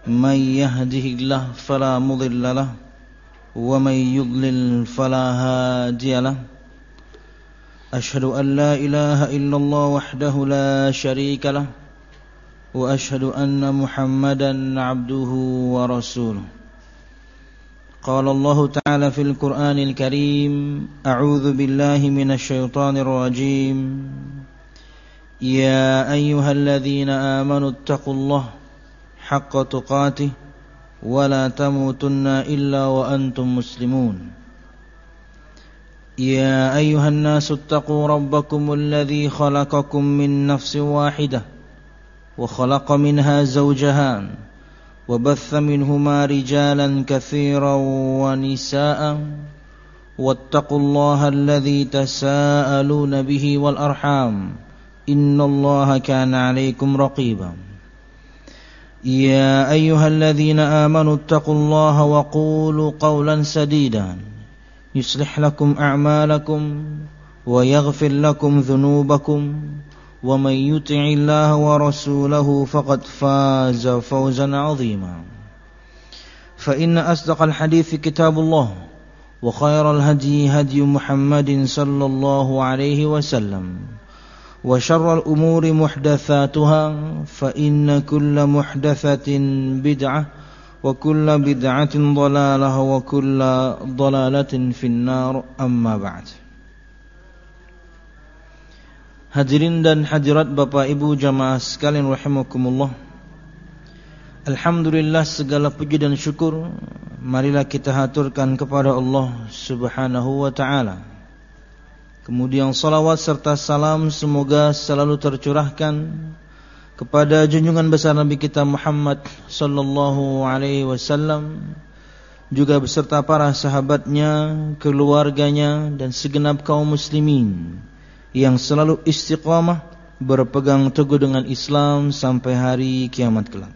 من يهده الله فلا مضل له ومن يضلل فلا هادي له أشهد أن لا إله إلا الله وحده لا شريك له وأشهد أن محمدا عبده ورسوله قال الله تعالى في القرآن الكريم أعوذ بالله من الشيطان الرجيم يا أيها الذين آمنوا اتقوا الله حق تقاته ولا تموتن إلا وأنتم مسلمون يا أيها الناس اتقوا ربكم الذي خلقكم من نفس واحدة وخلق منها زوجها وبث منهما رجالا كثيرا ونساء واتقوا الله الذي تساءلون به والأرحام إن الله كان عليكم رقيبا يا أيها الذين آمنوا اتقوا الله وقولوا قولا سديدا يصلح لكم أعمالكم ويغفر لكم ذنوبكم ومن يطع الله ورسوله فقد فاز فوزا عظيما فإن أصدق الحديث كتاب الله وخير الهدي هدي محمد صلى الله عليه وسلم وشر الأمور محدثاتها فإن كل محدثة بدعة وكل بدعة ضلالة وكل ضلالة في النار أما بعد. Hadirin dan hadirat Bapak Ibu jamaah sekalian rahimakumullah. Alhamdulillah, segala puji dan syukur marilah kita haturkan kepada Allah Subhanahu wa taala. Kemudian salawat serta salam semoga selalu tercurahkan kepada junjungan besar Nabi kita Muhammad sallallahu alaihi wasallam, juga beserta para sahabatnya, keluarganya dan segenap kaum muslimin yang selalu istiqamah berpegang teguh dengan Islam sampai hari kiamat kelak.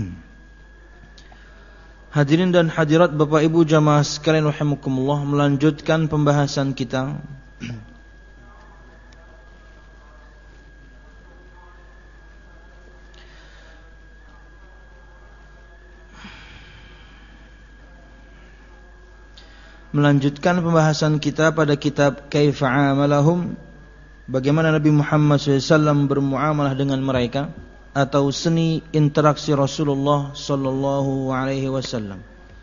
Hadirin dan hadirat Bapak Ibu jamaah sekalian rahimakumullah, melanjutkan pembahasan kita pada kitab Kaifa Amalahum, bagaimana Nabi Muhammad SAW bermuamalah dengan mereka, atau seni interaksi Rasulullah sallallahu alaihi wasallam.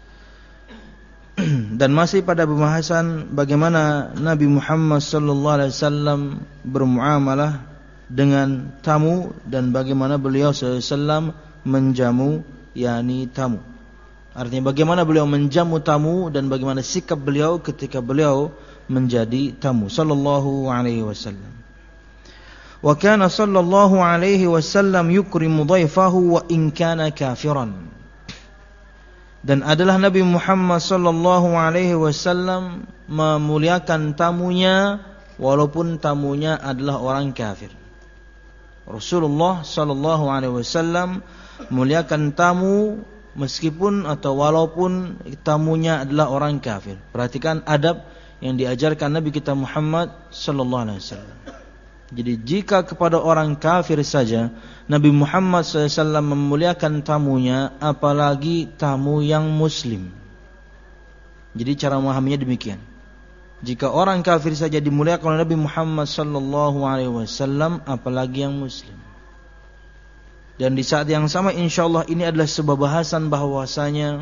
Dan masih pada pembahasan bagaimana Nabi Muhammad sallallahu alaihi wasallam bermuamalah dengan tamu dan bagaimana beliau sallallahu alaihi wasallam menjamu yakni tamu. Artinya bagaimana beliau menjamu tamu dan bagaimana sikap beliau ketika beliau menjadi tamu sallallahu alaihi wasallam. Wa kana sallallahu alaihi wasallam yukrimu dhaifahu wa in kana kafiran. Dan adalah Nabi Muhammad sallallahu alaihi wasallam memuliakan tamunya walaupun tamunya adalah orang kafir. Rasulullah sallallahu alaihi wasallam memuliakan tamu meskipun atau walaupun tamunya adalah orang kafir. Perhatikan adab yang diajarkan Nabi kita Muhammad sallallahu alaihi wasallam. Jadi jika kepada orang kafir saja Nabi Muhammad SAW memuliakan tamunya, apalagi tamu yang muslim. Jadi cara memahaminya demikian. Jika orang kafir saja dimuliakan oleh Nabi Muhammad SAW, apalagi yang muslim. Dan di saat yang sama insyaallah ini adalah sebuah bahasan bahwasanya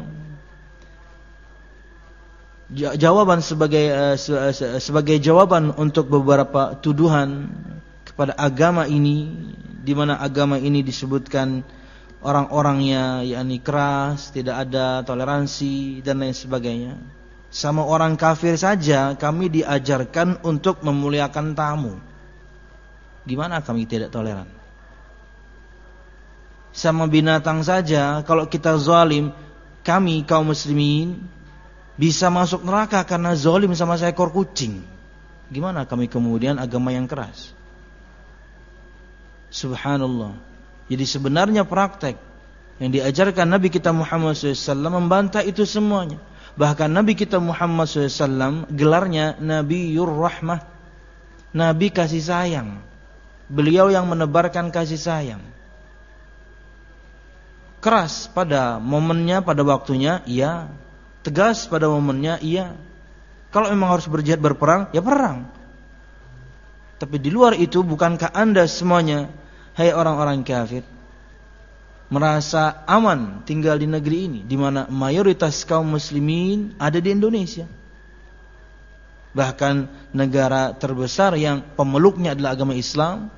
jawaban sebagai jawaban untuk beberapa tuduhan kepada agama ini, di mana agama ini disebutkan orang-orangnya yakni keras, tidak ada toleransi dan lain sebagainya. Sama orang kafir saja kami diajarkan untuk memuliakan tamu. Gimana kami tidak toleran? Sama binatang saja kalau kita zalim, kami kaum muslimin bisa masuk neraka karena zalim sama seekor kucing. Gimana kami kemudian agama yang keras? Subhanallah. Jadi sebenarnya praktek yang diajarkan Nabi kita Muhammad SAW membantah itu semuanya. Bahkan Nabi kita Muhammad SAW gelarnya Nabiyur Rahmah, Nabi kasih sayang. Beliau yang menebarkan kasih sayang. keras pada momennya, pada waktunya, iya. Tegas pada momennya, iya. Kalau memang harus berjihad, berperang, ya perang. Tapi di luar itu, bukankah Anda semuanya, hai orang-orang kafir, merasa aman tinggal di negeri ini, di mana mayoritas kaum muslimin ada di Indonesia? Bahkan negara terbesar yang pemeluknya adalah agama Islam,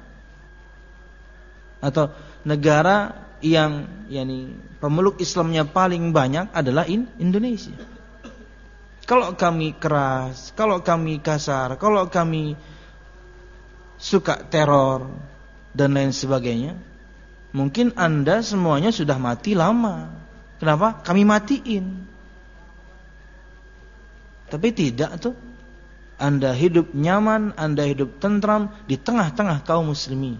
atau negara yang pemeluk Islamnya paling banyak adalah Indonesia. Kalau kami keras, kalau kami kasar, kalau kami suka teror dan lain sebagainya, mungkin Anda semuanya sudah mati lama. Kenapa? Kami matiin. Tapi tidak tuh. Anda hidup nyaman, Anda hidup tentram di tengah-tengah kaum muslimin.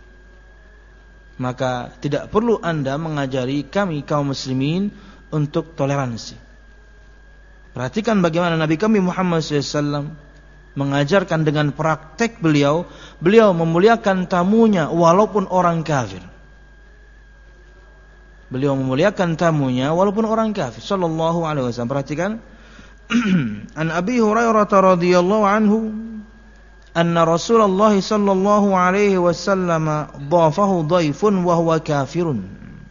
Maka tidak perlu Anda mengajari kami kaum muslimin untuk toleransi. Perhatikan bagaimana Nabi kami Muhammad SAW mengajarkan dengan praktek beliau memuliakan tamunya walaupun orang kafir. Beliau memuliakan tamunya walaupun orang kafir. Sallallahu alaihi wasallam. Perhatikan. An Abi Hurairah radhiyallahu anhu anna Rasulullah sallallahu alaihi wasallam dhafahu dhaifun wa huwa kafirun.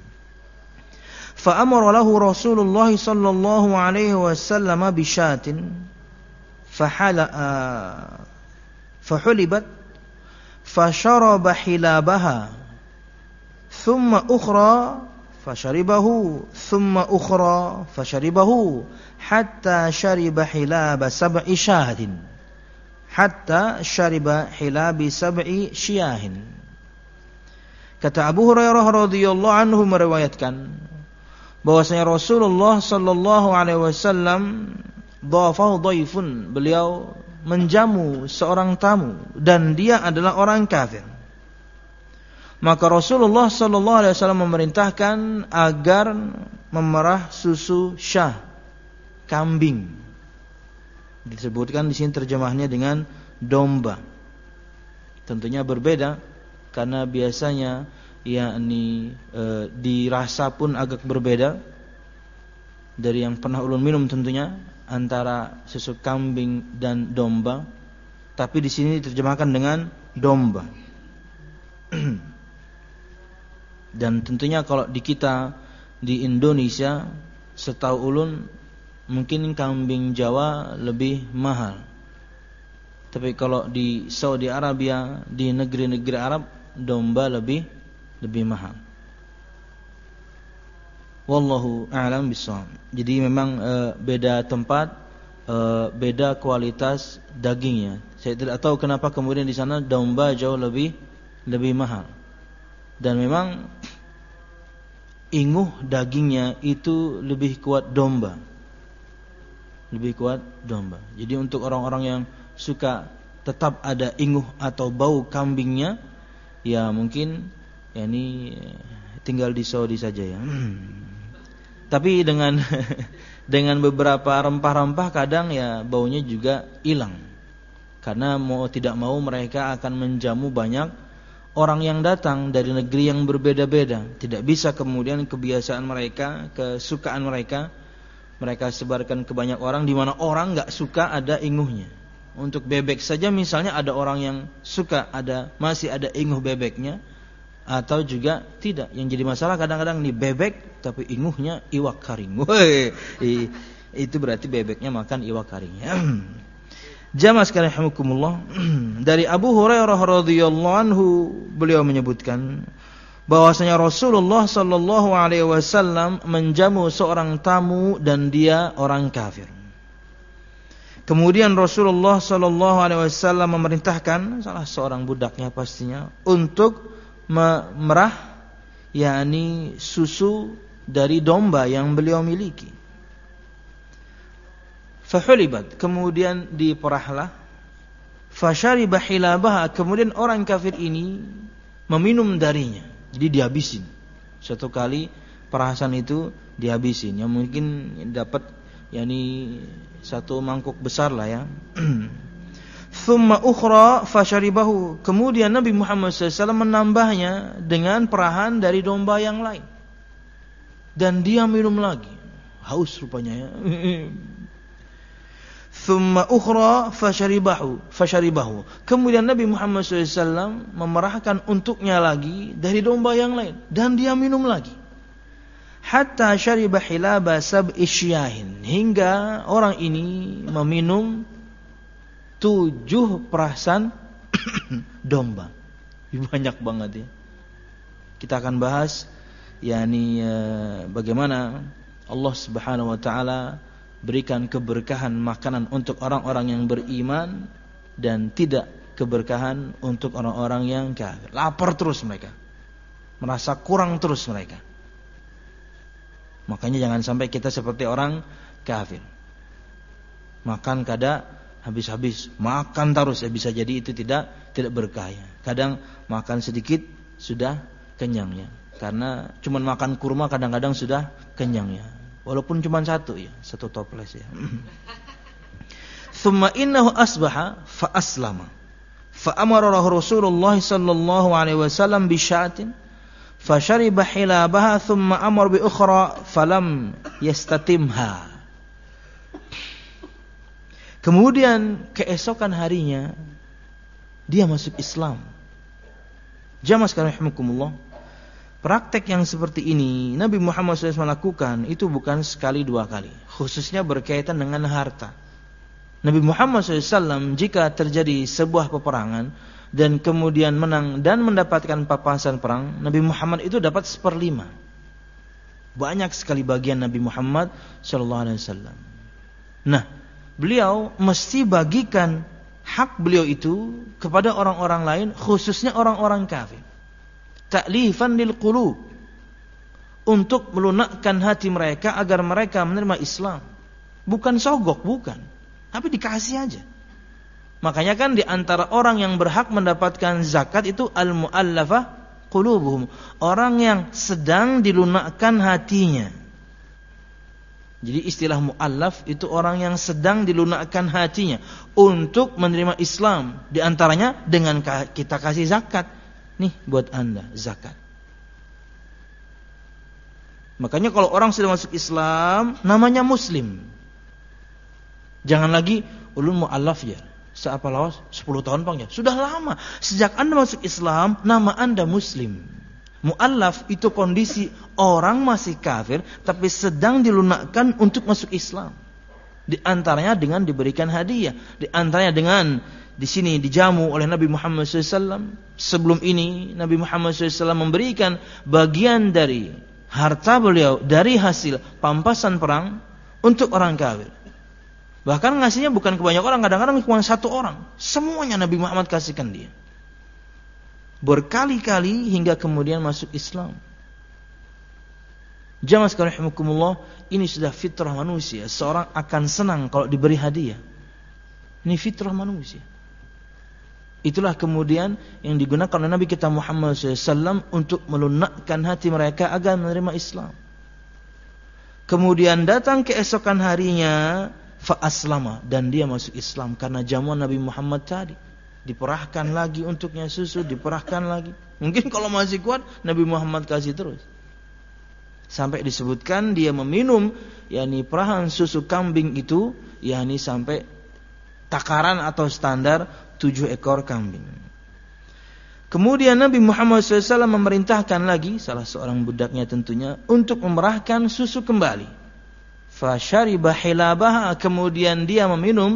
Fa amara lahu Rasulullah sallallahu alaihi wasallam bi syatin fahulibat fasharaba hilabaha thumma ukhra fasharibahu thumma ukhra fasharibahu hatta shariba hilaba sab'i syahadin hatta shariba hilabi sab'i syiyahin. Kata Abu Hurairah radhiyallahu anhu meriwayatkan bahwasanya Rasulullah sallallahu alaihi wasallam dhafahu dhaifun, beliau menjamu seorang tamu dan dia adalah orang kafir. Maka Rasulullah sallallahu alaihi wasallam memerintahkan agar memerah susu syah, kambing. Disebutkan di sini terjemahnya dengan domba. Tentunya berbeda karena biasanya dirasa pun agak berbeda dari yang pernah ulun minum tentunya antara susu kambing dan domba. Tapi di sini diterjemahkan dengan domba. Dan tentunya kalau di kita di Indonesia, setahu ulun mungkin kambing Jawa lebih mahal. Tapi kalau di Saudi Arabia, di negeri-negeri Arab, domba lebih mahal. Wallahu a'lam bishawab. Jadi memang beda tempat, beda kualitas dagingnya. Saya tidak tahu kenapa kemudian di sana domba jauh lebih mahal. Dan memang inguh dagingnya itu lebih kuat domba. Jadi untuk orang-orang yang suka tetap ada inguh atau bau kambingnya, ya mungkin ini tinggal di Saudi saja ya. Tapi dengan beberapa rempah-rempah kadang ya baunya juga hilang. Karena mau tidak mau mereka akan menjamu banyak orang yang datang dari negeri yang berbeda-beda. Tidak bisa kemudian kebiasaan mereka, kesukaan mereka sebarkan ke banyak orang, di mana orang enggak suka ada inguhnya. Untuk bebek saja misalnya ada orang yang suka masih ada inguh bebeknya, atau juga tidak. Yang jadi masalah kadang-kadang nih bebek tapi inguhnya iwak karing. Itu berarti bebeknya makan iwak karingnya. Jamaah sekalian rahimakumullah, dari Abu Hurairah radhiyallahu anhu beliau menyebutkan bahwasanya Rasulullah sallallahu alaihi wasallam menjamu seorang tamu dan dia orang kafir. Kemudian Rasulullah sallallahu alaihi wasallam memerintahkan salah seorang budaknya pastinya untuk memerah susu dari domba yang beliau miliki. Fahulibat, kemudian diperahlah. Fashariba hilabaha, kemudian orang kafir ini meminum darinya. Jadi dihabisin. Satu kali perasan itu dihabisin. Yang mungkin dapat satu mangkuk besar lah ya. Thumma ukhra fasharibahu, kemudian Nabi Muhammad SAW menambahnya dengan perahan dari domba yang lain. dan dia minum lagi. Haus rupanya ya. Thumma ukhra fasharibahu. Kemudian Nabi Muhammad SAW memerahkan untuknya lagi dari domba yang lain, dan dia minum lagi. Hatta syariba hilaba sab'i syahin, hingga orang ini meminum 7 perasan domba. Banyak banget ya. Kita akan bahas bagaimana Allah Subhanahu wa taala berikan keberkahan makanan untuk orang-orang yang beriman dan tidak keberkahan untuk orang-orang yang kafir. Lapar terus mereka, merasa kurang terus mereka. Makanya jangan sampai kita seperti orang kafir. Makan kada habis-habis, makan terus, bisa jadi itu tidak berkah. Kadang makan sedikit sudah kenyangnya. Karena cuma makan kurma kadang-kadang sudah kenyangnya. Walaupun cuma satu toples ya. Thumma innahu asbaha fa aslama. Fa amara Rasulullah sallallahu alaihi wasallam bi sya'atin fa syariba hilabaha thumma amara bi ukhra falam yastatimha. Kemudian keesokan harinya dia masuk Islam. Jamaah sekalian rahimakumullah. Praktek yang seperti ini Nabi Muhammad SAW lakukan itu bukan sekali dua kali, khususnya berkaitan dengan harta. Nabi Muhammad SAW jika terjadi sebuah peperangan dan kemudian menang dan mendapatkan papasan perang, Nabi Muhammad itu dapat 1/5. Banyak sekali bagian Nabi Muhammad SAW. Nah, beliau mesti bagikan hak beliau itu kepada orang-orang lain, khususnya orang-orang kafir. Ta'lifan lil qulub, untuk melunakkan hati mereka agar mereka menerima Islam. Bukan sogok, bukan, tapi dikasih aja. Makanya kan di antara orang yang berhak mendapatkan zakat itu al-mu'allafah qulubuhum, orang yang sedang dilunakkan hatinya. Jadi istilah mu'allaf itu orang yang sedang dilunakkan hatinya untuk menerima Islam. Di antaranya dengan kita kasih zakat. Nih buat Anda zakat. Makanya kalau orang sudah masuk Islam namanya muslim. Jangan lagi ulun mu'allaf ya. Seapa lawas 10 tahun bang ya. Sudah lama. Sejak Anda masuk Islam nama Anda muslim. Mu'allaf itu kondisi orang masih kafir tapi sedang dilunakkan untuk masuk Islam. Di antaranya dengan diberikan hadiah, di antaranya dengan di sini dijamu oleh Nabi Muhammad SAW. Sebelum ini Nabi Muhammad SAW memberikan bagian dari harta beliau dari hasil pampasan perang untuk orang kafir. Bahkan ngasihnya bukan ke banyak orang, kadang-kadang cuma 1 orang. Semuanya Nabi Muhammad kasihkan dia. Berkali-kali hingga kemudian masuk Islam. Jamaah sekalian rahimakumullah, ini sudah fitrah manusia. Seorang akan senang kalau diberi hadiah. Ini fitrah manusia. Itulah kemudian yang digunakan oleh Nabi kita Muhammad SAW untuk melunakkan hati mereka agar menerima Islam. Kemudian datang keesokan harinya fa aslama, dan dia masuk Islam karena jamuan Nabi Muhammad tadi. Diperahkan lagi untuknya susu, diperahkan lagi. Mungkin kalau masih kuat Nabi Muhammad kasih terus. Sampai disebutkan dia meminum perahan susu kambing itu sampai takaran atau standar 7 ekor kambing. Kemudian Nabi Muhammad SAW memerintahkan lagi salah seorang budaknya tentunya untuk memerahkan susu kembali. Fa syariba hilabaha, kemudian dia meminum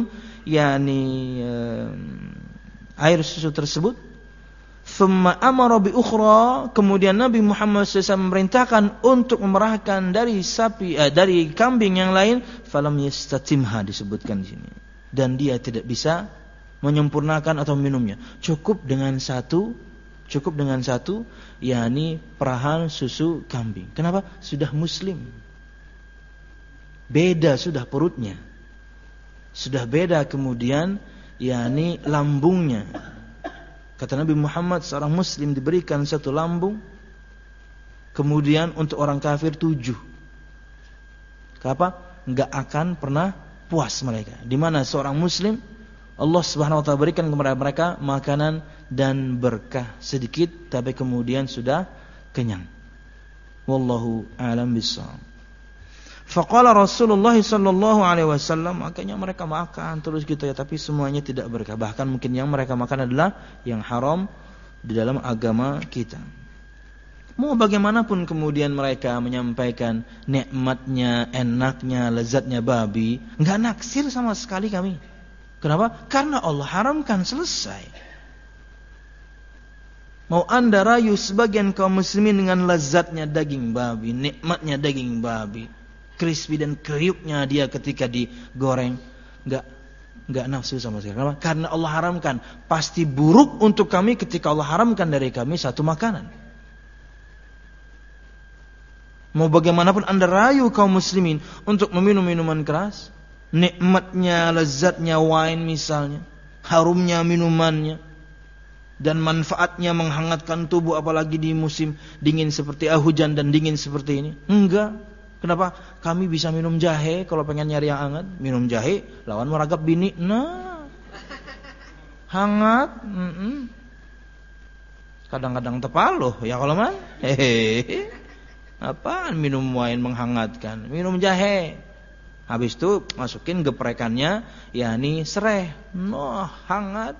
air susu tersebut. Thumma amara bi ukhra, kemudian Nabi Muhammad SAW memerintahkan untuk memerahkan dari kambing yang lain. Falam yastatimha disebutkan di sini. Dan dia tidak bisa menyempurnakan atau minumnya. Cukup dengan satu perahan susu kambing. Kenapa? Sudah muslim. Beda sudah perutnya. Sudah beda kemudian lambungnya. Kata Nabi Muhammad, seorang muslim diberikan 1 lambung. Kemudian untuk orang kafir 7. Kenapa? Enggak akan pernah puas mereka. Di mana seorang muslim Allah Subhanahu wa taala berikan kepada mereka makanan dan berkah sedikit tapi kemudian sudah kenyang. Wallahu a'lam bishawab. Faqala Rasulullah sallallahu alaihi wasallam, makanya mereka makan terus gitu ya, tapi semuanya tidak berkah. Bahkan mungkin yang mereka makan adalah yang haram di dalam agama kita. Mau bagaimanapun kemudian mereka menyampaikan nikmatnya, enaknya, lezatnya babi, enggak naksir sama sekali kami. Kenapa? Karena Allah haramkan, selesai. Mau anda rayu sebagian kaum muslimin dengan lezatnya daging babi, nikmatnya daging babi, crispy dan kriuknya dia ketika digoreng, enggak nafsu sama sekali. Kenapa? Karena Allah haramkan. Pasti buruk untuk kami ketika Allah haramkan dari kami satu makanan. Mau bagaimanapun anda rayu kaum muslimin untuk meminum minuman keras, nikmatnya, lezatnya wine misalnya, harumnya minumannya, dan manfaatnya menghangatkan tubuh, apalagi di musim dingin seperti hujan dan dingin seperti ini. Enggak. Kenapa? Kami bisa minum jahe kalau pengen nyari yang hangat. Minum jahe lawan meragap bini. Nah, hangat. Kadang-kadang tepaloh ya kalau man. Hehehe. Apaan minum wine menghangatkan? Minum jahe. Habis itu masukin geprekannya, yakni sereh. Noh, hangat.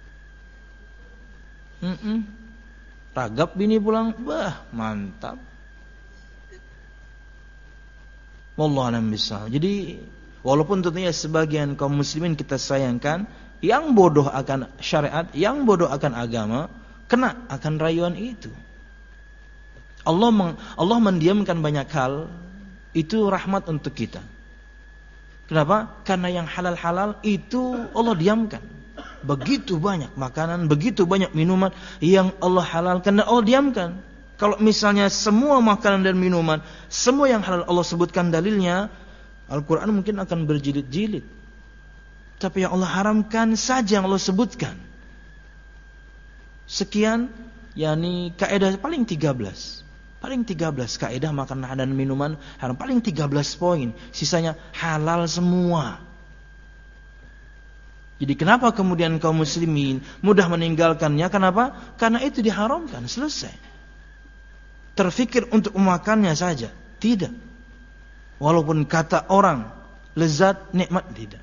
Ragap bini pulang. Bah, mantap. Wallahu a'lam bishawab. Jadi walaupun tentunya sebagian kaum muslimin kita sayangkan, yang bodoh akan syariat, yang bodoh akan agama, kena akan rayuan itu. Allah mendiamkan banyak hal, itu rahmat untuk kita. Kenapa? Karena yang halal-halal itu Allah diamkan. Begitu banyak makanan, begitu banyak minuman yang Allah halalkan dan Allah diamkan. Kalau misalnya semua makanan dan minuman, semua yang halal Allah sebutkan dalilnya, Al-Quran mungkin akan berjilid-jilid. Tapi yang Allah haramkan saja yang Allah sebutkan. Sekian, yakni kaidah paling 13. Paling 13 kaidah makanan dan minuman haram. Paling 13 poin. Sisanya halal semua. Jadi kenapa kemudian kaum muslimin mudah meninggalkannya? Kenapa? Karena itu diharamkan, selesai. Terfikir untuk memakannya saja. Tidak. Walaupun kata orang lezat, nikmat, tidak.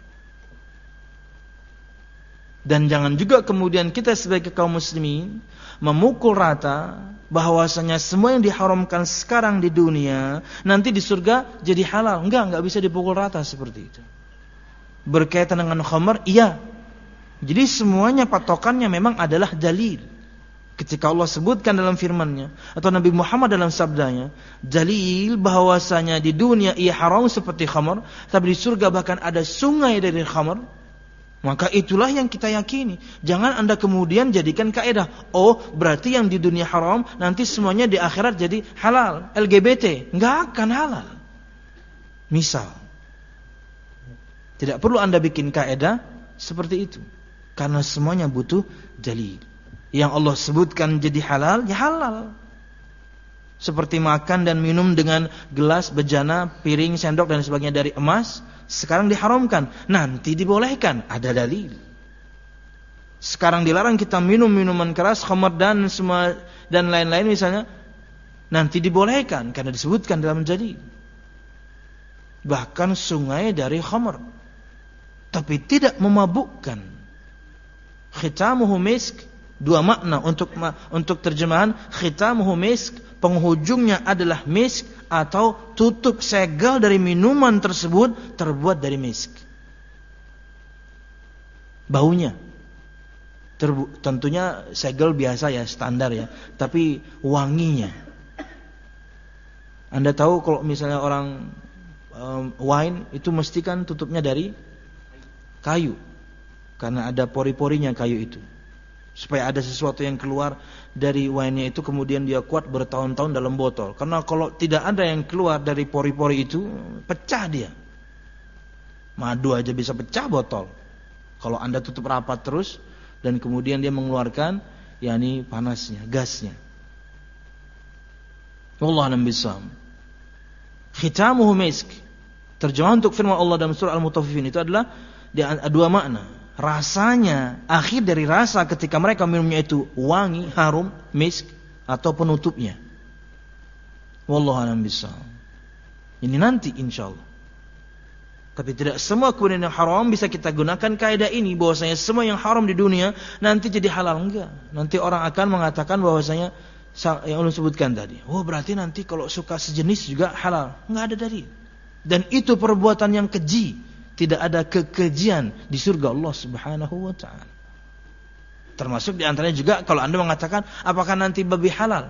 Dan jangan juga kemudian kita sebagai kaum muslimin memukul rata bahwasanya semua yang diharamkan sekarang di dunia nanti di surga jadi halal. Enggak bisa dipukul rata seperti itu. Berkaitan dengan khamar, iya. Jadi semuanya patokannya memang adalah dalil. Ketika Allah sebutkan dalam firman-Nya atau Nabi Muhammad dalam sabdanya, dalil bahwasanya di dunia ia haram seperti khamar, tapi di surga bahkan ada sungai dari khamar, maka itulah yang kita yakini. Jangan anda kemudian jadikan kaidah, oh berarti yang di dunia haram nanti semuanya di akhirat jadi halal. LGBT enggak akan halal. Misal, tidak perlu anda bikin kaidah seperti itu, karena semuanya butuh dalil. Yang Allah sebutkan jadi halal, ya halal. Seperti makan dan minum dengan gelas, bejana, piring, sendok dan sebagainya dari emas, sekarang diharamkan, nanti dibolehkan, ada dalil. Sekarang dilarang kita minum minuman keras, khamar dan semua dan lain-lain misalnya, nanti dibolehkan karena disebutkan dalam dalil. Bahkan sungai dari khamar, tapi tidak memabukkan. Khitamuhu misk. Dua makna untuk terjemahan khitamuhu misk, penghujungnya adalah misk atau tutup segel dari minuman tersebut terbuat dari misk. Baunya tentunya segel biasa ya, standar ya, tapi wanginya. Anda tahu kalau misalnya orang wine itu mesti kan tutupnya dari kayu, karena ada pori-porinya kayu itu. Supaya ada sesuatu yang keluar dari wine-nya itu kemudian dia kuat bertahun-tahun dalam botol. Karena kalau tidak ada yang keluar dari pori-pori itu, pecah dia. Madu aja bisa pecah botol. Kalau anda tutup rapat terus dan kemudian dia mengeluarkan yakni panasnya, gasnya. Wallahu a'lam bishawab. Khitamuhu misk. Terjemahan untuk firman Allah dalam surah Al-Mutaffifin itu adalah dua makna. Rasanya, akhir dari rasa ketika mereka minumnya itu wangi, harum, misk, atau penutupnya. Wallahu a'lam bishawab. Ini nanti insyaallah. Tapi tidak semua kemudian yang haram bisa kita gunakan kaidah ini bahwasanya semua yang haram di dunia nanti jadi halal. Enggak. Nanti orang akan mengatakan bahwasanya yang ulun sebutkan tadi. Oh, berarti nanti kalau suka sejenis juga halal. Enggak ada dalil. Dan itu perbuatan yang keji. Tidak ada kekejian di surga Allah Subhanahu wa taala. Termasuk di antaranya juga kalau Anda mengatakan apakah nanti babi halal?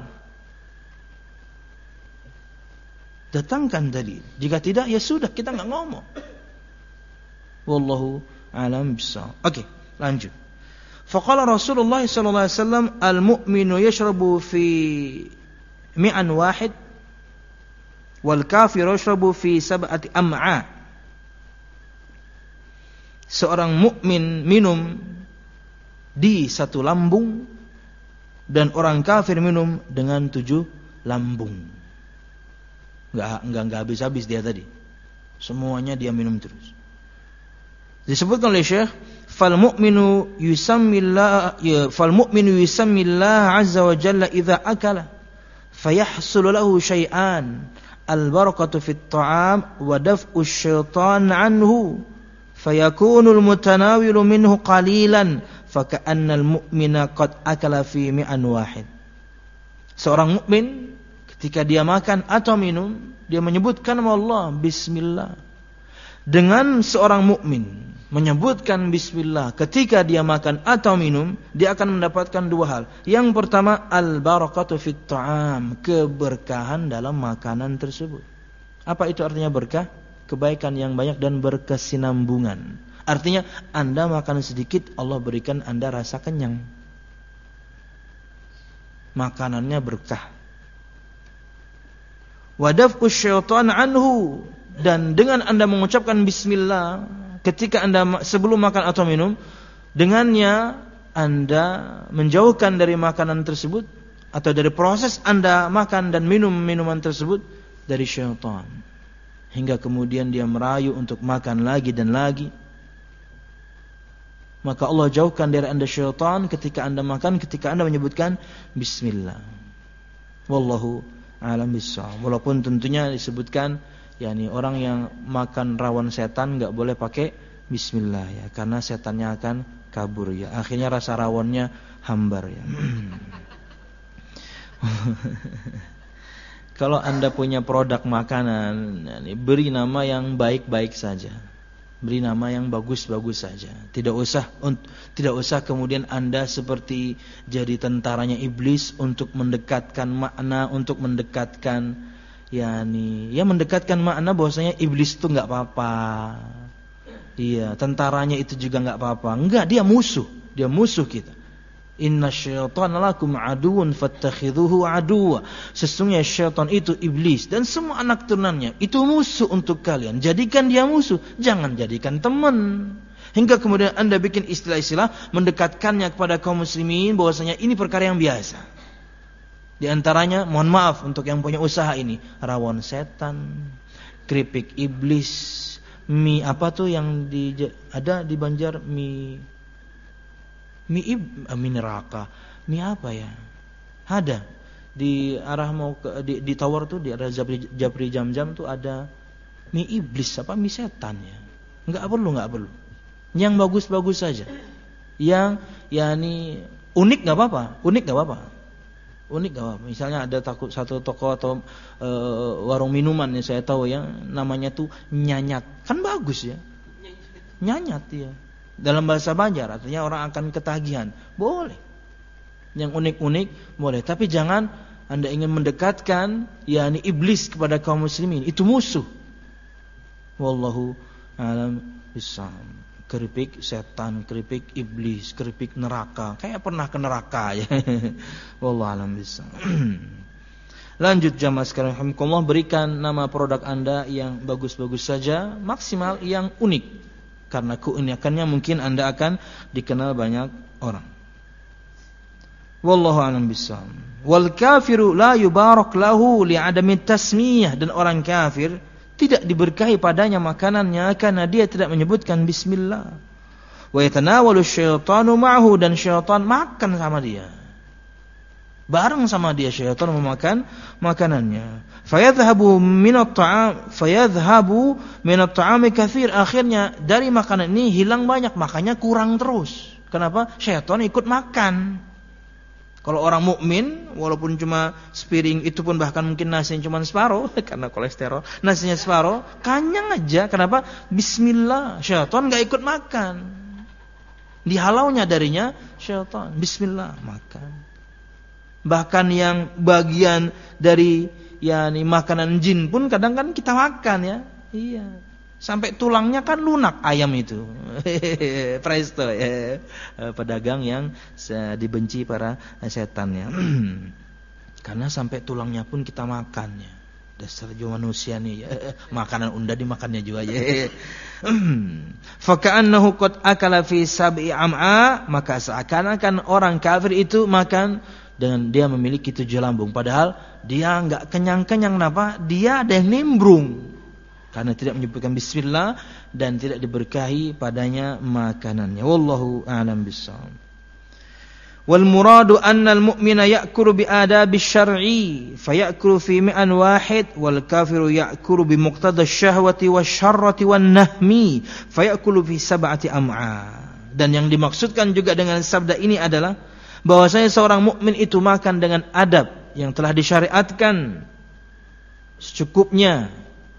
Datangkan dalil. Jika tidak ya sudah, kita enggak ngomong. Wallahu a'lam bishawab. Oke, lanjut. Faqala Rasulullah sallallahu alaihi wasallam al-mu'minu yashrabu fi mi'an wahid wal kafiru yashrabu fi sab'ati am'a. Seorang mukmin minum di satu lambung dan orang kafir minum dengan 7 lambung. Enggak habis-habis dia tadi. Semuanya dia minum terus. Disebutkan oleh Syekh, fal mu'minu yusammillah azza wa jalla idza akala fayahsulu lahu syai'an al-barakatu fit ta'am wa daf'u syaitan anhu fayakunu al-mutanawilu minhu qalilan faka'anna al-mu'mina qad akala fi mi'an wahid. Seorang mukmin ketika dia makan atau minum, dia menyebutkan nama Allah, bismillah. Dengan seorang mukmin menyebutkan bismillah ketika dia makan atau minum, dia akan mendapatkan 2 hal. Yang pertama, al-barakatu fit ta'am, keberkahan dalam makanan tersebut. Apa itu artinya berkah? Kebaikan yang banyak dan berkesinambungan. Artinya Anda makan sedikit, Allah berikan Anda rasa kenyang. Makanannya berkah. Wadaf'u syaitan anhu, dan dengan Anda mengucapkan bismillah ketika Anda sebelum makan atau minum, dengannya Anda menjauhkan dari makanan tersebut atau dari proses Anda makan dan minum minuman tersebut dari syaitan, hingga kemudian dia merayu untuk makan lagi dan lagi. Maka Allah jauhkan dari Anda syaitan ketika Anda makan, ketika Anda menyebutkan bismillah. Wallahu a'lam bishawab. Walaupun tentunya disebutkan yakni orang yang makan rawan setan enggak boleh pakai bismillah ya, karena setannya akan kabur ya. Akhirnya rasa rawannya hambar ya. Kalau Anda punya produk makanan, yakni beri nama yang baik-baik saja. Beri nama yang bagus-bagus saja. Tidak usah kemudian Anda seperti jadi tentaranya iblis untuk mendekatkan makna, untuk mendekatkan mendekatkan makna bahwasanya iblis itu enggak apa-apa. Iya, tentaranya itu juga enggak apa-apa. Enggak, dia musuh kita. Inna syaitana lakum aduun fattakhidhuhu aduwa. Sesungguhnya syaitan itu iblis dan semua anak turunannya itu musuh untuk kalian. Jadikan dia musuh, jangan jadikan teman. Hingga kemudian Anda bikin istilah-istilah mendekatkannya kepada kaum muslimin bahwasanya ini perkara yang biasa. Di antaranya, mohon maaf untuk yang punya usaha ini, rawon setan, keripik iblis, mie apa tuh yang ada di Banjar, mie neraka, mie apa ya? Ada di arah mau ke di tower tuh, di arah Japri Jam-Jam tuh ada mie iblis apa mie setan ya. Enggak perlu. Yang bagus-bagus saja. Yang unik enggak apa-apa. Misalnya ada satu toko atau warung minuman yang saya tahu yang namanya tuh Nyanyat. Kan bagus ya. Nyanyat ya. Dalam bahasa Banjar artinya orang akan ketagihan. Boleh. Yang unik-unik boleh, tapi jangan Anda ingin mendekatkan iblis kepada kaum muslimin. Itu musuh. Wallahu a'lam bishawab. Keripik setan, keripik iblis, keripik neraka. Kayak pernah ke neraka ya. Wallahu a'lam bishawab. Lanjut jamaah sekalian rahimakumullah, berikan nama produk Anda yang bagus-bagus saja, maksimal yang unik. Karena keunikannya mungkin Anda akan dikenal banyak orang. Wallahu a'lam bishawab. Wal kafiru la yubarak lahu li'adami tasmiyah, dan orang kafir tidak diberkahi padanya makanannya karena dia tidak menyebutkan bismillah. Wa yatanawalu syaitanu ma'ahu, dan syaitan makan sama dia. Bareng sama dia syaitan memakan makanannya. Fayadhhabu minat ta'ami katsir. Akhirnya dari makanan ini hilang banyak, makanya kurang terus. Kenapa? Syaitan ikut makan. Kalau orang mukmin walaupun cuma sepiring, itu pun bahkan mungkin nasinya cuma separuh karena kolesterol, nasinya separuh, kenyang aja. Kenapa? Bismillah, syaitan enggak ikut makan. Dihalaunya darinya syaitan. Bismillah, makan. Bahkan yang bagian dari makanan jin pun kadang kan kita makan ya. Iya. Sampai tulangnya kan lunak ayam itu. Presto ya. Pedagang yang dibenci para setan ya. Karena sampai tulangnya pun kita makan ya. Dasar juga manusia nih ya. Makanan unda dimakannya juga ya. Faka'annahu qad akala fi sab'i am'a, maka seakan-akan orang kafir itu makan dengan dia memiliki 7 lambung, padahal dia enggak kenyang-kenyang. Kenapa? Dia ada yang nimbrung karena tidak menyebutkan bismillah dan tidak diberkahi padanya makanannya. Wallahu a'lam bissawab. Wal muradu anna al mu'mina ya'kulu bi adabi syar'i fayakulu fi mi'an wahid wal kafiru ya'kulu bi muqtada syahwati wasyarrati wan nahmi fayakulu fi sab'ati am'a. Dan yang dimaksudkan juga dengan sabda ini adalah bahwasanya seorang mukmin itu makan dengan adab yang telah disyariatkan secukupnya.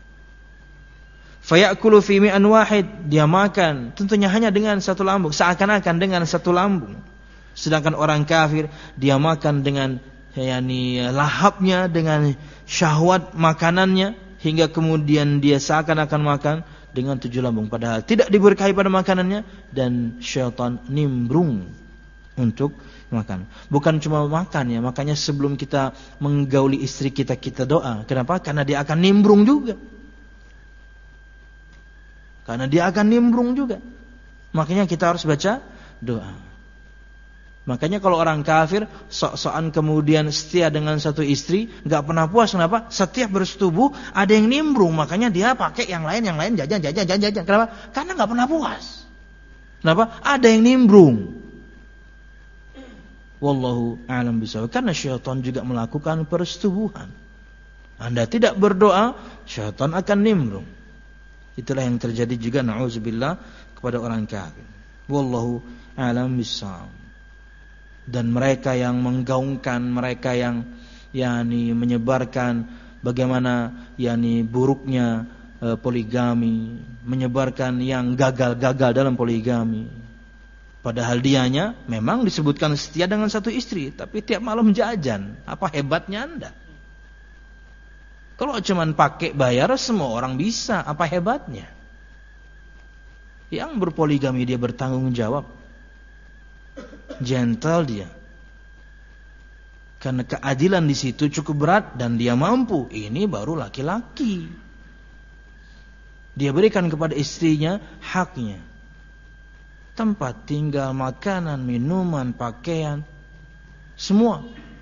Fayakulu fi mi'an wahid, dia makan tentunya hanya dengan 1 lambung, seakan-akan dengan 1 lambung. Sedangkan orang kafir dia makan dengan lahapnya, dengan syahwat makanannya, hingga kemudian dia seakan-akan makan dengan 7 lambung, padahal tidak diberkahi pada makanannya dan syaitan nimbrung untuk makan. Bukan cuma makan ya, makanya sebelum kita menggauli istri kita, kita doa. Kenapa? Karena dia akan nimbrung juga. Karena dia akan nimbrung juga. Makanya kita harus baca doa. Makanya kalau orang kafir sok-sokan kemudian setia dengan satu istri, enggak pernah puas. Kenapa? Setiap bersetubuh ada yang nimbrung, makanya dia pakai yang lain jajan. Kenapa? Karena enggak pernah puas. Kenapa? Ada yang nimbrung. Wallahu a'lam bishawab. Karena syaitan juga melakukan persetubuhan. Anda tidak berdoa, syaitan akan nimbrung. Itulah yang terjadi juga na'udzubillah kepada orang kafir. Wallahu a'lam bishawab. Dan mereka yang menggaungkan, mereka yang menyebarkan bagaimana buruknya poligami, menyebarkan yang gagal dalam poligami. Padahal dianya memang disebutkan setia dengan satu istri, tapi tiap malam jajan. Apa hebatnya Anda? Kalau cuma pakai bayar semua orang bisa, apa hebatnya? Yang berpoligami dia bertanggung jawab. Gentle dia. Karena keadilan di situ cukup berat dan dia mampu. Ini baru laki-laki. Dia berikan kepada istrinya haknya. Tempat tinggal, makanan, minuman, pakaian, semua.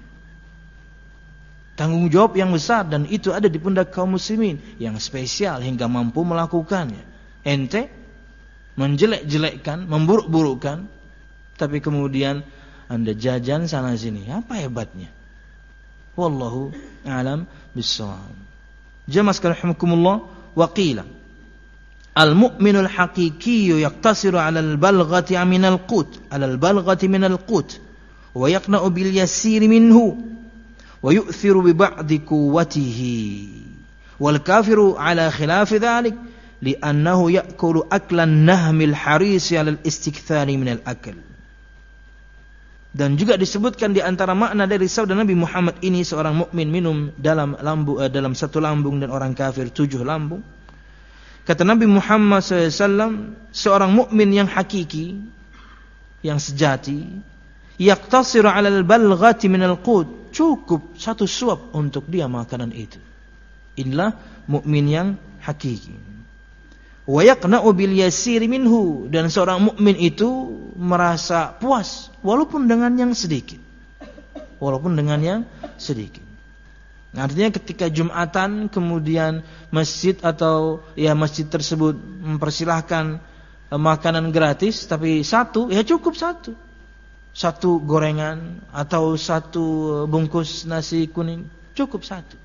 Tanggung jawab yang besar dan itu ada di pundak kaum muslimin yang spesial hingga mampu melakukannya. Ente menjelek-jelekkan, memburuk-burukkan, tapi kemudian Anda jajan sana sini. Apa hebatnya? Wallahu a'lam bissawab. Jamaah sekalian rahimakumullah, wa qila al-mu'minul haqiqiyyu yaqtasiru 'alal balghati minal qut, 'alal balghati minal qut, wa yaqna'u bil yasiri minhu, wa yu'thiru bi ba'di quwwatihi. Wal kafiru 'ala khilafi dhalik, li'annahu ya'kulu aklan nahmil harisi 'alal istikthari minal akl. Dan juga disebutkan di antara makna dari sabda Nabi Muhammad ini, seorang mukmin minum dalam 1 lambung dan orang kafir 7 lambung. Kata Nabi Muhammad SAW, seorang mukmin yang hakiki, yang sejati, yaqtasiru 'alal balghati minal qut, cukup 1 suap untuk dia makanan itu. Inilah mukmin yang hakiki. Wa yaqna'u bil yasiri minhu, dan seorang mukmin itu merasa puas walaupun dengan yang sedikit. Walaupun dengan yang sedikit. Artinya ketika Jumatan kemudian masjid atau masjid tersebut mempersilahkan makanan gratis, tapi 1, ya cukup 1. satu gorengan atau satu bungkus nasi kuning, cukup satu.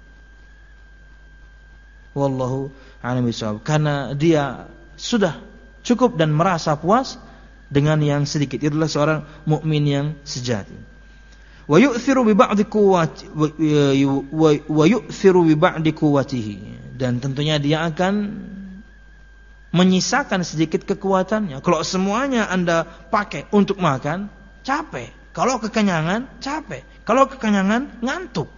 Wallahu a'lam bishawab. Karena dia sudah cukup dan merasa puas dengan yang sedikit. Itulah seorang mukmin yang sejati. Wa yu'thiru bi ba'di quwwati wa yu'thiru bi ba'di quwwatihi. Dan tentunya dia akan menyisakan sedikit kekuatannya. Kalau semuanya Anda pakai untuk makan, capek. Kalau kekenyangan, capek. Kalau kekenyangan, ngantuk.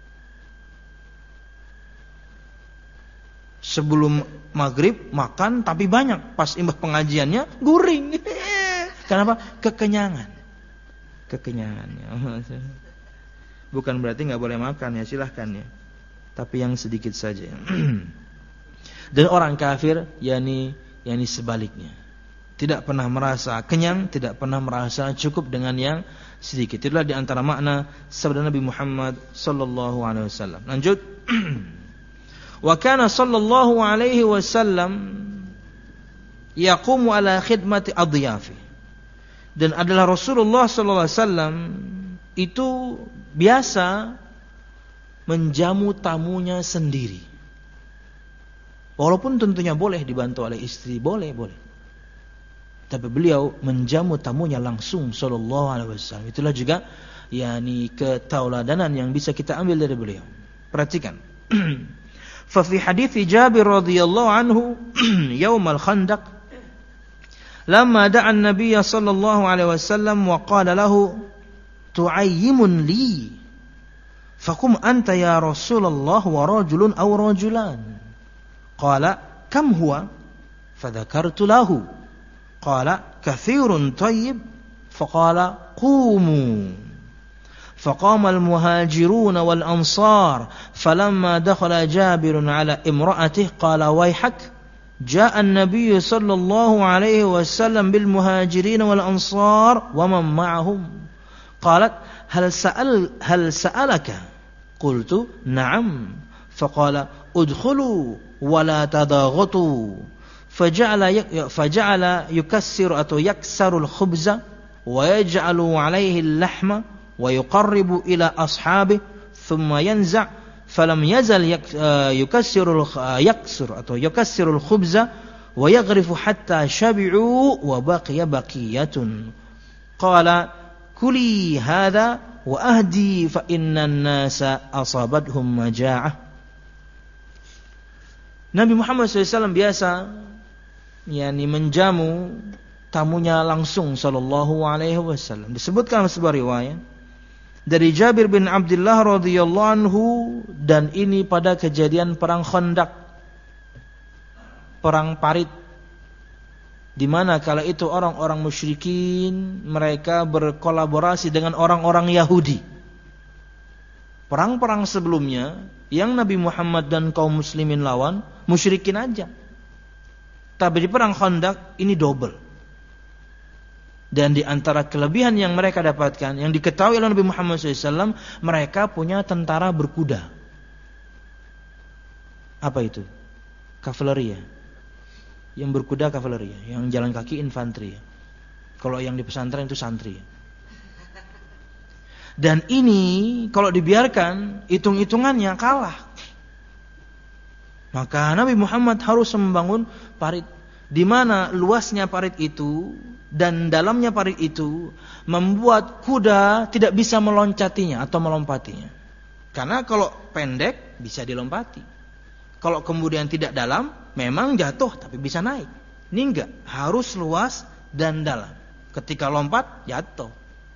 Sebelum maghrib makan tapi banyak, pas imbah pengajiannya guring. Kenapa? Kekenyangan. Bukan berarti nggak boleh makan ya, silahkan ya. Tapi yang sedikit saja. Dan orang kafir yakni sebaliknya. Tidak pernah merasa kenyang, tidak pernah merasa cukup dengan yang sedikit. Itulah di antara makna sabda Nabi Muhammad sallallahu alaihi wasallam. Lanjut. Wa kana sallallahu alaihi wasallam yaqumu ala khidmati adyafi. Dan adalah Rasulullah sallallahu alaihi wasallam itu biasa menjamu tamunya sendiri. Walaupun tentunya boleh dibantu oleh istri, boleh. Tapi beliau menjamu tamunya langsung sallallahu alaihi wasallam. Itulah juga yakni ketauladanan yang bisa kita ambil dari beliau. Perhatikan. Fa fi hadits Jabir radhiyallahu anhu yaum al-Khandaq lamma da'a an-nabiy sallallahu alaihi wasallam wa qala lahu tu'ayyimun li faqum anta ya Rasulullah wa rajulun aw rajulan qala kam huwa fadhakartu lahu qala kathirun tayyib faqala qumu فقام المهاجرون والأنصار فلما دخل جابر على امرأته قال ويحك جاء النبي صلى الله عليه وسلم بالمهاجرين والأنصار ومن معهم قالت هل سألك قلت نعم فقال ادخلوا ولا تضاغطوا فجعل يكسر الخبز ويجعل عليه اللحم ويقرب إلى أصحابه ثم ينزع فلم يزل يكسر الخبز ويغرف حتى شبعوا وبقي بقية قال كلي هذا وأهدي فإن الناس أصابتهم مجاعة. Nabi Muhammad SAW biasa menjamu tamunya langsung sallallahu alaihi wasallam. Disebutkan sebuah riwayat dari Jabir bin Abdullah radhiyallahu anhu, dan ini pada kejadian perang Khandaq, perang parit, di mana kala itu orang-orang musyrikin mereka berkolaborasi dengan orang-orang Yahudi. Perang-perang sebelumnya yang Nabi Muhammad dan kaum muslimin lawan musyrikin aja. Tapi di perang Khandaq ini double. Dan di antara kelebihan yang mereka dapatkan, yang diketahui oleh Nabi Muhammad SAW, mereka punya tentara berkuda. Apa itu? Kavaleri ya. Yang berkuda kavaleri ya. Yang jalan kaki infanteri ya. Kalau yang di pesantren itu santri ya. Dan ini kalau dibiarkan, hitung-hitungannya kalah. Maka Nabi Muhammad harus membangun parit, di mana luasnya parit itu dan dalamnya parit itu membuat kuda tidak bisa meloncatinya atau melompatinya. Karena kalau pendek bisa dilompati. Kalau kemudian tidak dalam, memang jatuh tapi bisa naik. Ini enggak, harus luas dan dalam. Ketika lompat, jatuh.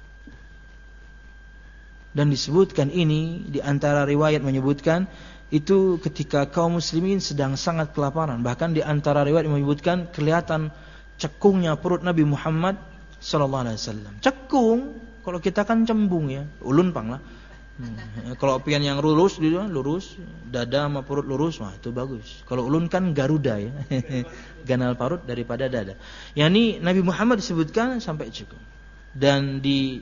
Dan disebutkan ini di antara riwayat menyebutkan itu ketika kaum muslimin sedang sangat kelaparan. Bahkan di antara riwayat menyebutkan kelihatan cekungnya perut Nabi Muhammad sallallahu alaihi wasallam. Cekung, kalau kita kan cembung ya, ulun pang lah. Kalau pian yang lurus, dada sama perut lurus, wah itu bagus. Kalau ulun kan Garuda ya, ganal parut daripada dada. Yani Nabi Muhammad disebutkan sampai cekung. Dan di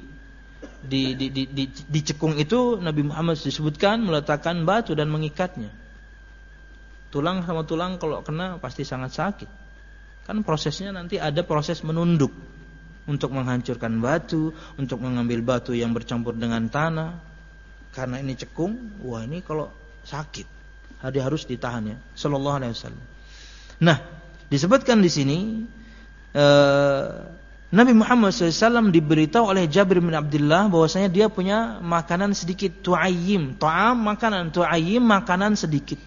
cekung itu Nabi Muhammad disebutkan meletakkan batu dan mengikatnya. Tulang sama tulang kalau kena pasti sangat sakit. Kan prosesnya nanti ada proses menunduk. untuk menghancurkan batu, untuk mengambil batu yang bercampur dengan tanah. Karena ini cekung, wah ini kalau sakit, dia harus ditahan ya. Sallallahu alaihi wasallam. Nah, disebutkan di sini Nabi Muhammad SAW diberitahu oleh Jabir bin Abdullah bahwasanya dia punya makanan sedikit, tu'ayyim, ta'am makanan, tu'ayyim makanan sedikit.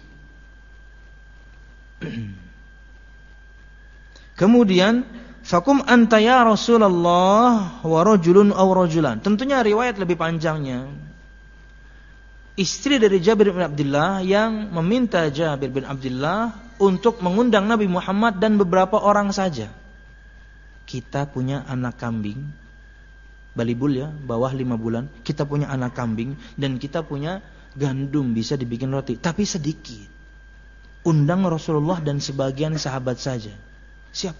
Kemudian fakum anta ya Rasulullah wa rajulun aw rajulan. Tentunya riwayat lebih panjangnya. Istri dari Jabir bin Abdullah yang meminta Jabir bin Abdullah untuk mengundang Nabi Muhammad dan beberapa orang saja. Kita punya anak kambing, balibul ya, bawah 5 bulan. Kita punya anak kambing dan kita punya gandum bisa dibikin roti, tapi sedikit. Undang Rasulullah dan sebagian sahabat saja. Siap.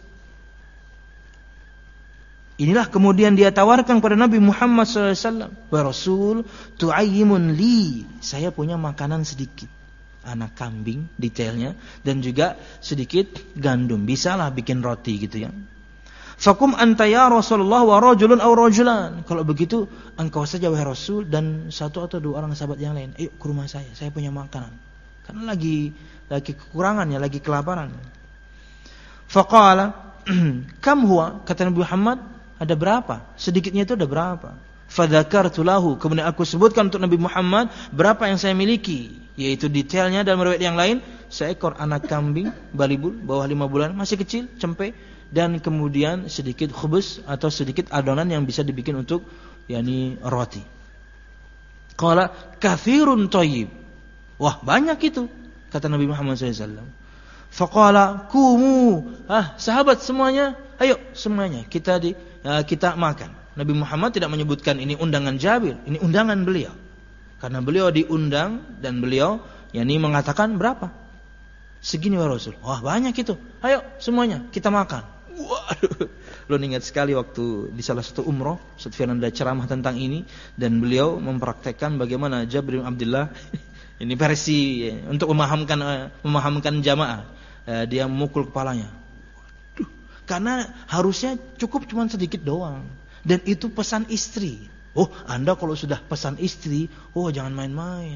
Inilah kemudian dia tawarkan kepada Nabi Muhammad SAW. Wa Rasul tu'ayyimun li. Saya punya makanan sedikit. Anak kambing detailnya. Dan juga sedikit gandum. Bisalah bikin roti gitu ya. Fakum anta ya Rasulullah wa rajulun aw rajulan. Kalau begitu engkau saja wahai Rasul dan 1 atau 2 orang sahabat yang lain. Ayo ke rumah saya punya makanan. Karena lagi kekurangan ya, lagi kelaparan. Faqala kam huwa, kata Nabi Muhammad, ada berapa? Sedikitnya itu ada berapa? Fadzakartu lahu, kemudian aku sebutkan untuk Nabi Muhammad berapa yang saya miliki, yaitu detailnya dan riwayat yang lain, seekor anak kambing balibul bawah 5 bulan, masih kecil, cempe, dan kemudian sedikit khubus atau sedikit adonan yang bisa dibikin untuk yakni roti. Qala katsirun thayyib. Wah, banyak itu, kata Nabi Muhammad SAW. Faqala kumu, sahabat semuanya, ayo semuanya kita makan. Nabi Muhammad tidak menyebutkan ini undangan Jabir, ini undangan beliau. Karena beliau diundang dan beliau yakni mengatakan berapa? Segini ya Rasul. Wah, banyak itu. Ayo semuanya kita makan. Waduh. Lo ingat sekali waktu di salah satu umroh, Ustaz Firanda ceramah tentang ini dan beliau mempraktekkan bagaimana Jabir bin Abdullah ini versi untuk memahamkan jamaah. Dia memukul kepalanya. Waduh, karena harusnya cukup cuma sedikit doang. Dan itu pesan istri. Oh, Anda kalau sudah pesan istri, jangan main-main.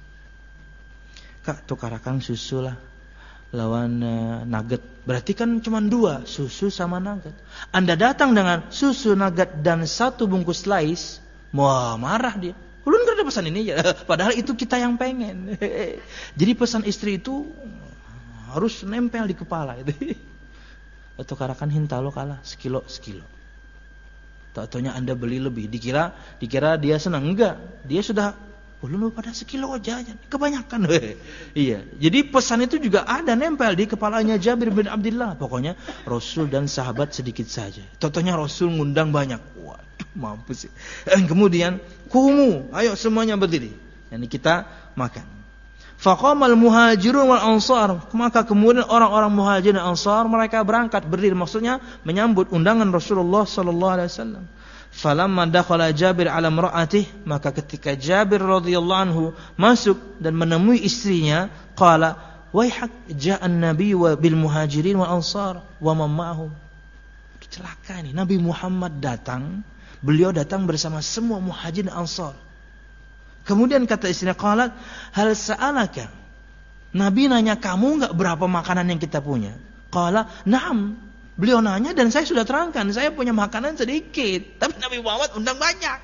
Kak, tukarakan susu lah lawan nugget. Berarti kan cuma 2, susu sama nugget. Anda datang dengan susu, nugget dan 1 bungkus slice, wah marah dia. Ulun kan ada pesan ini ya. Padahal itu kita yang pengen. Jadi pesan istri itu harus nempel di kepala itu. Atau karakan hintalo kalah sekilo. Tak-taunya Anda beli lebih. Dikira dia senang. Enggak. Dia sudah ulun pada sekilo aja. Kebanyakan. Iya. Jadi pesan itu juga ada nempel di kepalanya Jabir bin Abdullah. Pokoknya Rasul dan sahabat sedikit saja. Tak-taunya Rasul ngundang banyak. Waduh, mampus sih. Kemudian kumu, ayo semuanya berdiri. Yani kita makan. Faqamal muhajirun wal ansar, maka kemudian orang-orang muhajirin dan ansar mereka berangkat berdiri, maksudnya menyambut undangan Rasulullah sallallahu alaihi wasallam. Falamma dakhala Jabir ala imra'atih, maka ketika Jabir radhiyallahu anhu masuk dan menemui istrinya, qala waihak ja'an nabiy wa bil muhajirin wal ansar wa man ma'hum. Celaka ini, Nabi Muhammad datang, beliau datang bersama semua muhajirin dan ansar. Kemudian kata istrinya, qalat hal sa'alaka, Nabi nanya kamu enggak berapa makanan yang kita punya? Qala na'am, beliau nanya dan saya sudah terangkan, saya punya makanan sedikit, tapi Nabi Muhammad undang banyak.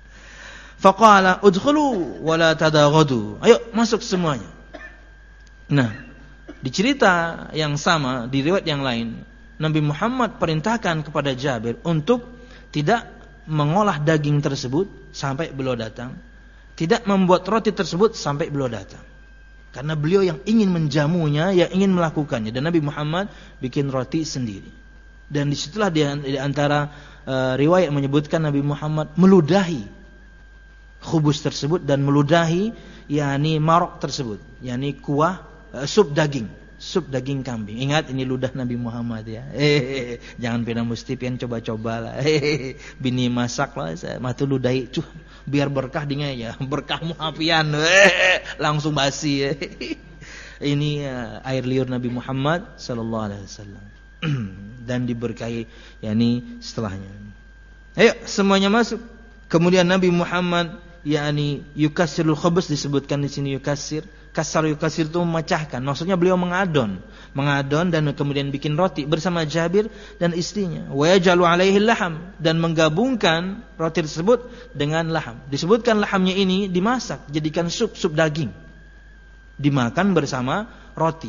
Faqala udkhulu wa la tadaghadu, ayo masuk semuanya. Nah, di cerita yang sama di riwayat yang lain, Nabi Muhammad perintahkan kepada Jabir untuk tidak mengolah daging tersebut sampai beliau datang, tidak membuat roti tersebut sampai beliau datang. Karena beliau yang ingin menjamunya, yang ingin melakukannya. Dan Nabi Muhammad bikin roti sendiri. Dan disitulah di antara riwayat menyebutkan Nabi Muhammad meludahi khubus tersebut dan meludahi yakni marok tersebut, yakni kuah sup daging kambing. Ingat ini ludah Nabi Muhammad ya. Jangan pernah mesti pian coba-coba lah. Bini masak lah, matu ludahi biar berkah dinga ya. Berkahmu apian. Langsung basi. Ini air liur Nabi Muhammad sallallahu alaihi wasallam. Dan diberkahi yakni setelahnya. Ayo semuanya masuk. Kemudian Nabi Muhammad yukassirul khubz, disebutkan di sini yukassir. Kasar yukasir itu memecahkan. Maksudnya beliau mengadon dan kemudian bikin roti bersama Jabir dan istrinya. Wa yaj'alu 'alaihi laham, dan menggabungkan roti tersebut dengan laham. Disebutkan lahamnya ini dimasak, jadikan sup daging. Dimakan bersama roti.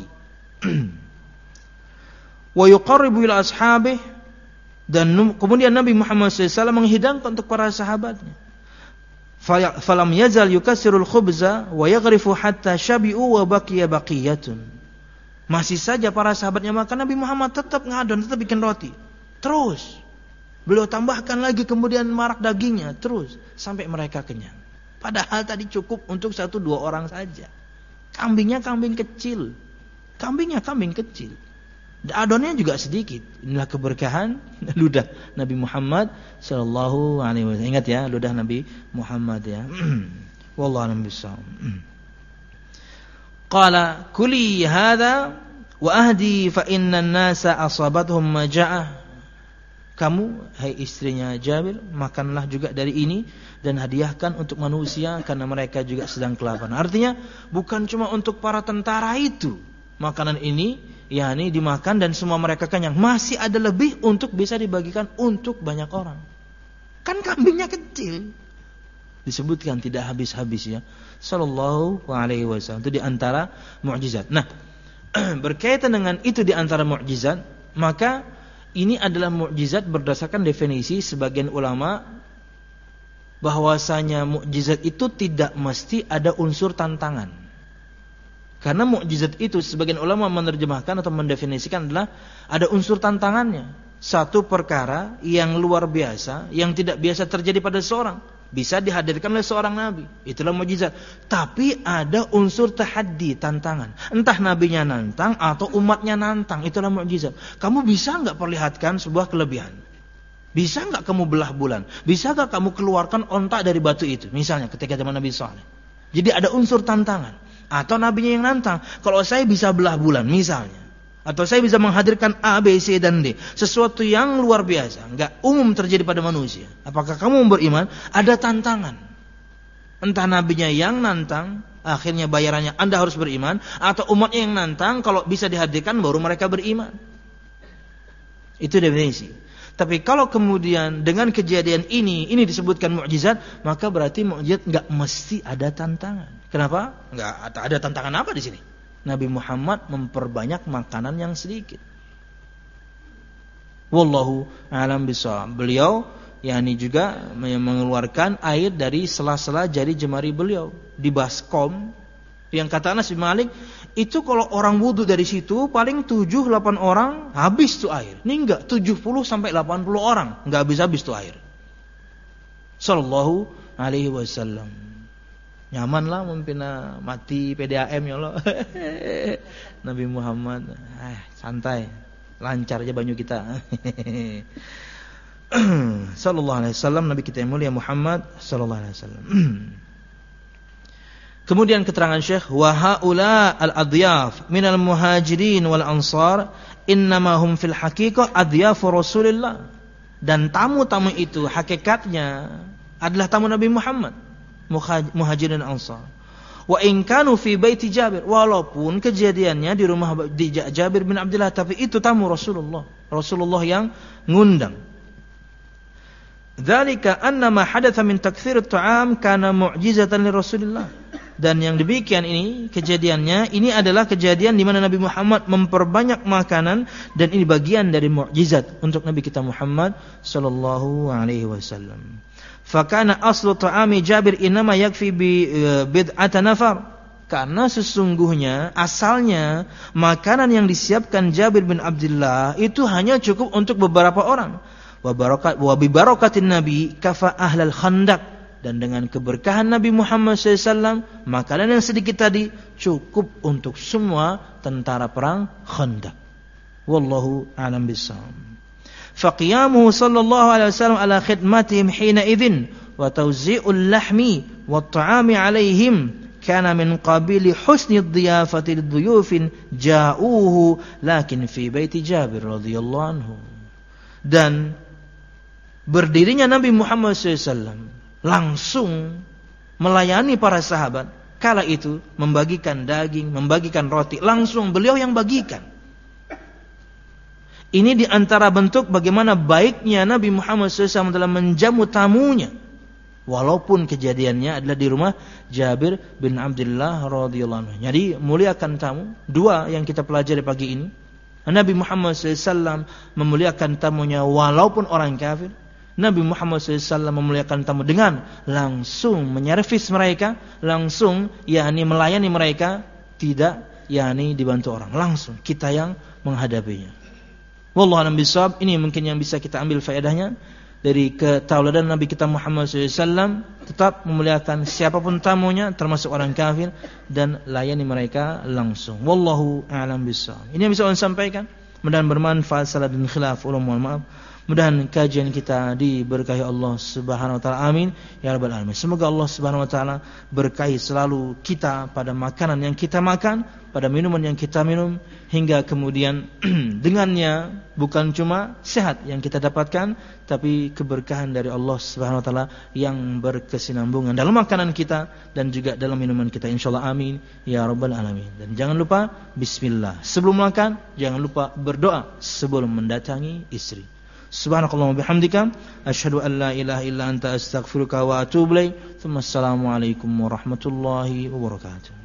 Wa yuqarribu ila ashabihi, dan kemudian Nabi Muhammad SAW menghidangkan untuk para sahabatnya. Falam yazal yukassirul khubza wa yaghrifu hatta syabi'u wa baqiya baqiyatun. Masih saja para sahabatnya makan, Nabi Muhammad tetap ngadon, tetap bikin roti. Terus beliau tambahkan lagi kemudian marak dagingnya, terus sampai mereka kenyang. Padahal tadi cukup untuk 1-2 orang saja. Kambingnya kambing kecil. Adonnya juga sedikit. Inilah keberkahan ludah Nabi Muhammad sallallahu alaihi wasallam. Ingat ya, ludah Nabi Muhammad ya. Wallahu a'lam bissawab. Qala kuli hadza wa ahdi fa innan nasa asabatuhum maja'ah. Kamu, hai istrinya Jabir, makanlah juga dari ini dan hadiahkan untuk manusia karena mereka juga sedang kelaparan. Artinya bukan cuma untuk para tentara itu makanan ini dimakan dan semua mereka kenyang. Masih ada lebih untuk bisa dibagikan untuk banyak orang. Kan kambingnya kecil. Disebutkan tidak habis-habis ya. Sallallahu alaihi wasallam. Itu di antara mukjizat. Nah, berkaitan dengan itu di antara mukjizat, maka ini adalah mukjizat berdasarkan definisi sebagian ulama, bahwasanya mukjizat itu tidak mesti ada unsur tantangan. Karena mukjizat itu sebagian ulama menerjemahkan atau mendefinisikan adalah ada unsur tantangannya. Satu perkara yang luar biasa, yang tidak biasa terjadi pada seorang, bisa dihadirkan oleh seorang nabi. Itulah mukjizat. Tapi ada unsur tahaddi, tantangan. Entah nabinya nantang atau umatnya nantang, itulah mukjizat. Kamu bisa enggak perlihatkan sebuah kelebihan? Bisa enggak kamu belah bulan? Bisa enggak kamu keluarkan onta dari batu itu? Misalnya ketika zaman Nabi Saleh. Jadi ada unsur tantangan. Atau nabinya yang nantang, kalau saya bisa belah bulan misalnya, atau saya bisa menghadirkan A, B, C, dan D, sesuatu yang luar biasa, enggak umum terjadi pada manusia. Apakah kamu beriman? Ada tantangan. Entah nabinya yang nantang, akhirnya bayarannya Anda harus beriman, atau umatnya yang nantang, kalau bisa dihadirkan baru mereka beriman. Itu definisi. Tapi kalau kemudian dengan kejadian ini disebutkan mukjizat, maka berarti mukjizat enggak mesti ada tantangan. Kenapa? Enggak ada tantangan apa di sini? Nabi Muhammad memperbanyak makanan yang sedikit. Wallahu a'lam bishawab. Beliau juga mengeluarkan air dari sela-sela jari jemari beliau di baskom. Yang kata Anas bin Malik, itu kalau orang wudu dari situ paling 7-8 orang habis tuh air. Ini enggak, 70 sampai 80 orang enggak habis-habis tuh air. Sallallahu alaihi wasallam. Nyaman lah memimpin mati PDAM ya Allah. Nabi Muhammad santai, lancar aja banyu kita. Sallallahu alaihi wasallam, Nabi kita yang mulia Muhammad sallallahu alaihi wasallam. Kemudian keterangan Syekh, wa haula al-adhyaf minal muhajirin wal ansar innama hum fil haqiqah adyafu Rasulillah. Dan tamu-tamu itu hakikatnya adalah tamu Nabi Muhammad, muhajirin dan ansar. Wa in kanu fi baiti Jabir, walaupun kejadiannya di rumah Jabir bin Abdullah, tapi itu tamu Rasulullah yang ngundang. Dzalika anna ma hadatsa min taktsir at-ta'am kana mu'jizatan li Rasulillah. Dan yang demikian ini kejadiannya, ini adalah kejadian di mana Nabi Muhammad memperbanyak makanan, dan ini bagian dari mukjizat untuk Nabi kita Muhammad sallallahu alaihi wasallam. Fa kana aslu ta'ami Jabir inma yakfi bi bid'ati nafar. Karena sesungguhnya asalnya makanan yang disiapkan Jabir bin Abdullah itu hanya cukup untuk beberapa orang. Wa bi barakatin Nabi kafa ahlal khandaq. Dan dengan keberkahan Nabi Muhammad SAW, makanan yang sedikit tadi cukup untuk semua tentara perang Khandaq. Wallahu a'lam bishawab. Faqiyamuhu sallallahu alaihi wasallam ala khidmatihim hina idzin wa tawzi'ul lahmi wat ta'ami alaihim kana min qabili husni ad-diyafati lidhuyufin ja'uhu lakin fi baiti Jabir radhiyallahu anhu. Dan berdirinya Nabi Muhammad SAW langsung melayani para sahabat. Kala itu membagikan daging, membagikan roti, langsung beliau yang bagikan. Ini di antara bentuk bagaimana baiknya Nabi Muhammad SAW dalam menjamu tamunya. Walaupun kejadiannya adalah di rumah Jabir bin Abdullah radhiyallahu anhu. Jadi muliakan tamu. Dua yang kita pelajari pagi ini. Nabi Muhammad SAW memuliakan tamunya walaupun orang kafir. Nabi Muhammad SAW memuliakan tamu dengan langsung menyervis mereka, langsung melayani mereka, tidak dibantu orang, langsung kita yang menghadapinya. Wallahu a'lam bishawab. Ini mungkin yang bisa kita ambil faedahnya dari ketauladan Nabi kita Muhammad SAW, tetap memuliakan siapapun tamunya termasuk orang kafir dan layani mereka langsung. Wallahu a'lam bishawab. Ini yang bisa saya sampaikan. Mudah-mudahan bermanfaat. Salah dan khilaf, mohon maaf. Mudah-mudahan kajian kita diberkahi Allah Subhanahu wa taala. Amin ya rabbal alamin. Semoga Allah Subhanahu wa taala berkahi selalu kita pada makanan yang kita makan, pada minuman yang kita minum, hingga kemudian dengannya bukan cuma sehat yang kita dapatkan, tapi keberkahan dari Allah Subhanahu wa taala yang berkesinambungan dalam makanan kita dan juga dalam minuman kita, insyaallah. Amin ya rabbal alamin. Dan jangan lupa bismillah sebelum makan, jangan lupa berdoa sebelum mendatangi istri. Subhanakallahumma bihamdika asyhadu an la ilaha illa anta astaghfiruka wa atubu ilaik. Assalamualaikum warahmatullahi wabarakatuh.